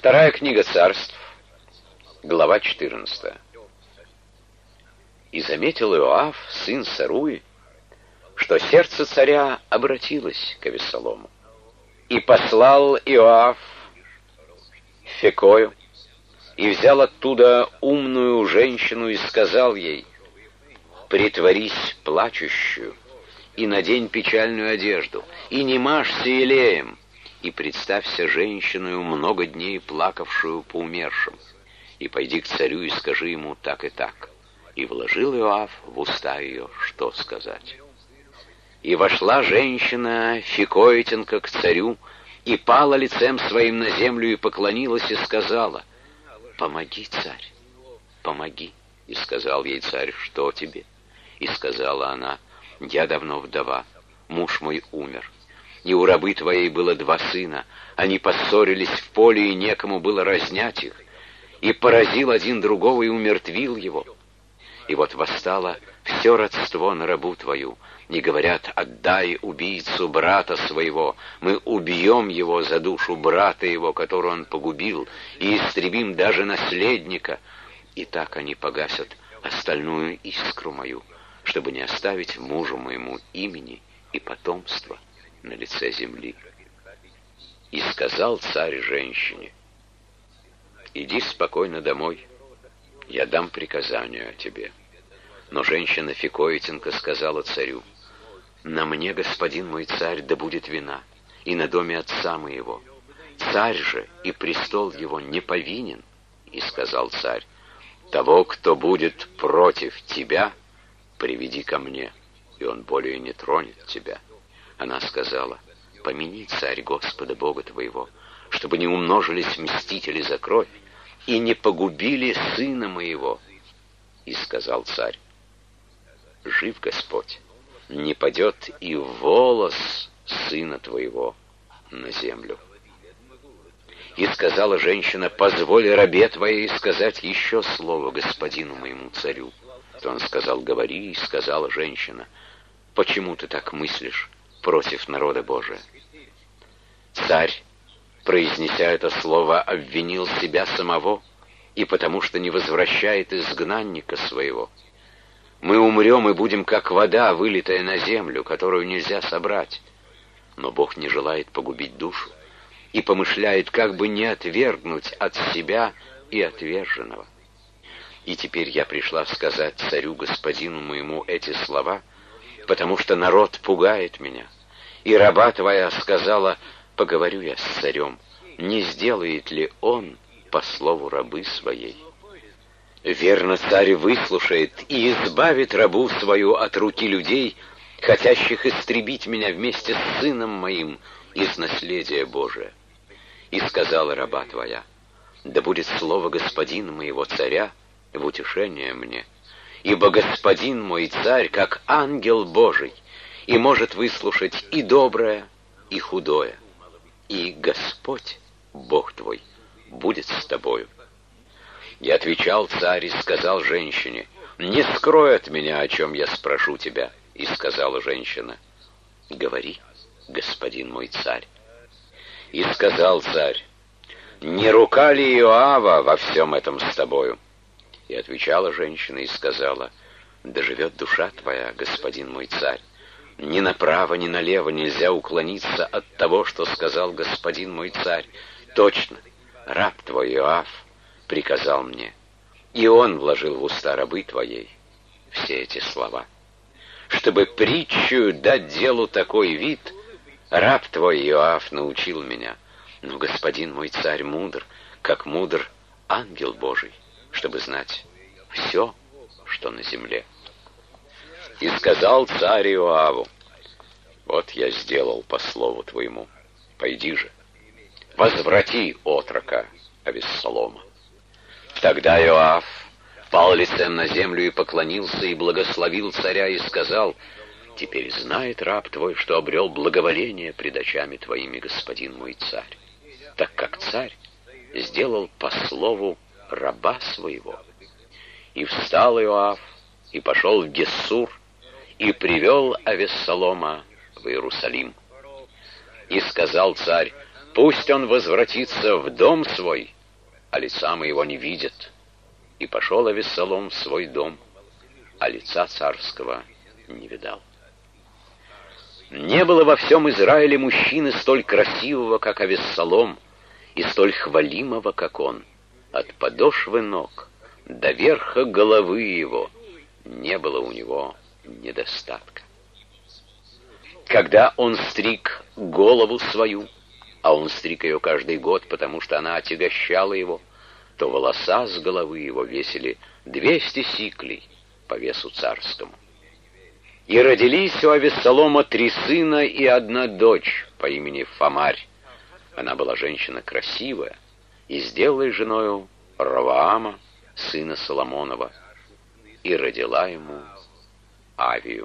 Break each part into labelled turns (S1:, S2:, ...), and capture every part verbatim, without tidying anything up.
S1: Вторая книга Царств, глава четырнадцатая. И заметил Иоав, сын Саруи, что сердце царя обратилось к Авессалому. И послал Иоав Фекою, и взял оттуда умную женщину и сказал ей: «Притворись плачущую, и надень печальную одежду, и не мажься елеем, и представься женщиною, много дней плакавшую по умершим, и пойди к царю и скажи ему так и так». И вложил Иоав в уста ее, что сказать. И вошла женщина Фекоитянка к царю, и пала лицем своим на землю, и поклонилась, и сказала: «Помоги, царь, помоги». И сказал ей царь: «Что тебе?» И сказала она: «Я давно вдова, муж мой умер, и у рабы твоей было два сына, они поссорились в поле, и некому было разнять их, и поразил один другого, и умертвил его. И вот восстало все родство на рабу твою, и говорят: отдай убийцу брата своего, мы убьем его за душу брата его, которого он погубил, и истребим даже наследника. И так они погасят остальную искру мою, чтобы не оставить мужу моему имени и потомства на лице земли». И сказал царь женщине: «Иди спокойно домой, я дам приказание о тебе». Но женщина Фекоитянка сказала царю: «На мне, господин мой царь, да будет вина, и на доме отца моего. Царь же и престол его не повинен». И сказал царь: «Того, кто будет против тебя, приведи ко мне, и он более не тронет тебя». Она сказала: «Помяни, царь, Господа Бога твоего, чтобы не умножились мстители за кровь и не погубили сына моего». И сказал царь: «Жив Господь, не падет и волос сына твоего на землю». И сказала женщина: «Позволь рабе твоей сказать еще слово господину моему царю». То он сказал: «Говори». И сказала женщина: «Почему ты так мыслишь против народа Божия?» Царь, произнеся это слово, обвинил себя самого, и потому что не возвращает изгнанника своего. Мы умрем и будем, как вода, вылитая на землю, которую нельзя собрать. Но Бог не желает погубить душу и помышляет, как бы не отвергнуть от себя и отверженного. И теперь я пришла сказать царю господину моему эти слова, потому что народ пугает меня. И раба твоя сказала: поговорю я с царем, не сделает ли он по слову рабы своей. Верно, царь выслушает и избавит рабу свою от руки людей, хотящих истребить меня вместе с сыном моим из наследия Божия. И сказала раба твоя: да будет слово господина моего царя в утешение мне, ибо господин мой царь, как ангел Божий, и может выслушать и доброе, и худое, и Господь, Бог твой, будет с тобою. И отвечал царь и сказал женщине: не скрой от меня, о чем я спрошу тебя. И сказала женщина: говори, господин мой царь. И сказал царь: не рука ли Иоава во всем этом с тобою? И отвечала женщина и сказала: да живет душа твоя, господин мой царь. Ни направо, ни налево нельзя уклониться от того, что сказал господин мой царь. Точно, раб твой Иоав приказал мне, и он вложил в уста рабы твоей все эти слова. Чтобы притчу дать делу такой вид, раб твой Иоав научил меня. Но господин мой царь мудр, как мудр ангел Божий, чтобы знать все, что на земле. И сказал царь Иоаву: вот я сделал по слову твоему, пойди же, возврати отрока Авессалома. Тогда Иоав пал лицем на землю и поклонился, и благословил царя, и сказал: теперь знает раб твой, что обрел благоволение пред очами твоими, господин мой царь, так как царь сделал по слову раба своего. И встал Иоав, и пошел в Гессур, и привел Авессалома в Иерусалим. И сказал царь: Пусть он возвратится в дом свой, а лица мы его не видят. И пошел Авессалом в свой дом, а лица царского не видал. Не было во всем Израиле мужчины столь красивого, как Авессалом, и столь хвалимого, как он. От подошвы ног до верха головы его не было у него недостатка. Когда он стриг голову свою, а он стриг ее каждый год, потому что она отягощала его, то волоса с головы его весили двести сиклей по весу царскому. И родились у Авессалома три сына и одна дочь по имени Фамарь. Она была женщина красивая, и сделала женою Ровоама, сына Соломонова, и родила ему Авию.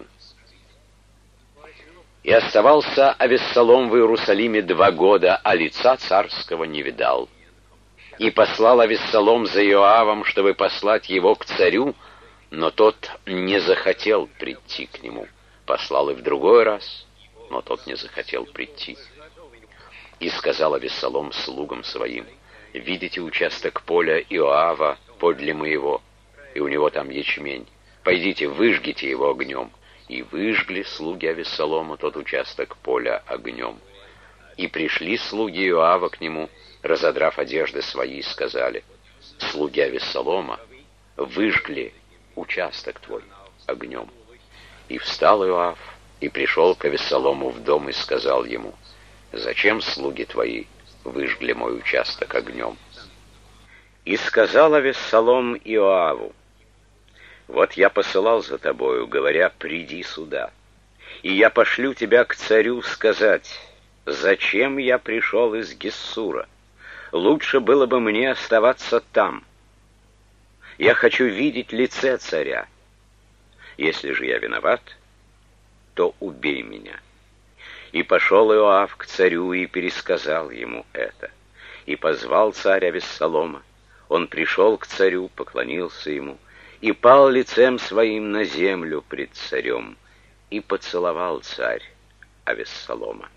S1: И оставался Авессалом в Иерусалиме два года, а лица царского не видал. И послал Авессалом за Иоавом, чтобы послать его к царю, но тот не захотел прийти к нему. Послал и в другой раз, но тот не захотел прийти. И сказал Авессалом слугам своим: «Видите участок поля Иоава подле моего, и у него там ячмень. Пойдите, выжгите его огнем». И выжгли слуги Авессалома тот участок поля огнем. И пришли слуги Иоава к нему, разодрав одежды свои, и сказали: «Слуги Авессалома выжгли участок твой огнем». И встал Иоав, и пришел к Авессалому в дом, и сказал ему: «Зачем слуги твои выжгли мой участок огнем?» И сказал Авессалом Иоаву: «Вот я посылал за тобою, говоря: приди сюда, и я пошлю тебя к царю сказать: зачем я пришел из Гессура? Лучше было бы мне оставаться там. Я хочу видеть лице царя. Если же я виноват, то убей меня». И пошел Иоав к царю и пересказал ему это. И позвал царь Авессалома. Он пришел к царю, поклонился ему, и пал лицем своим на землю пред царем, и поцеловал царь Авессалома.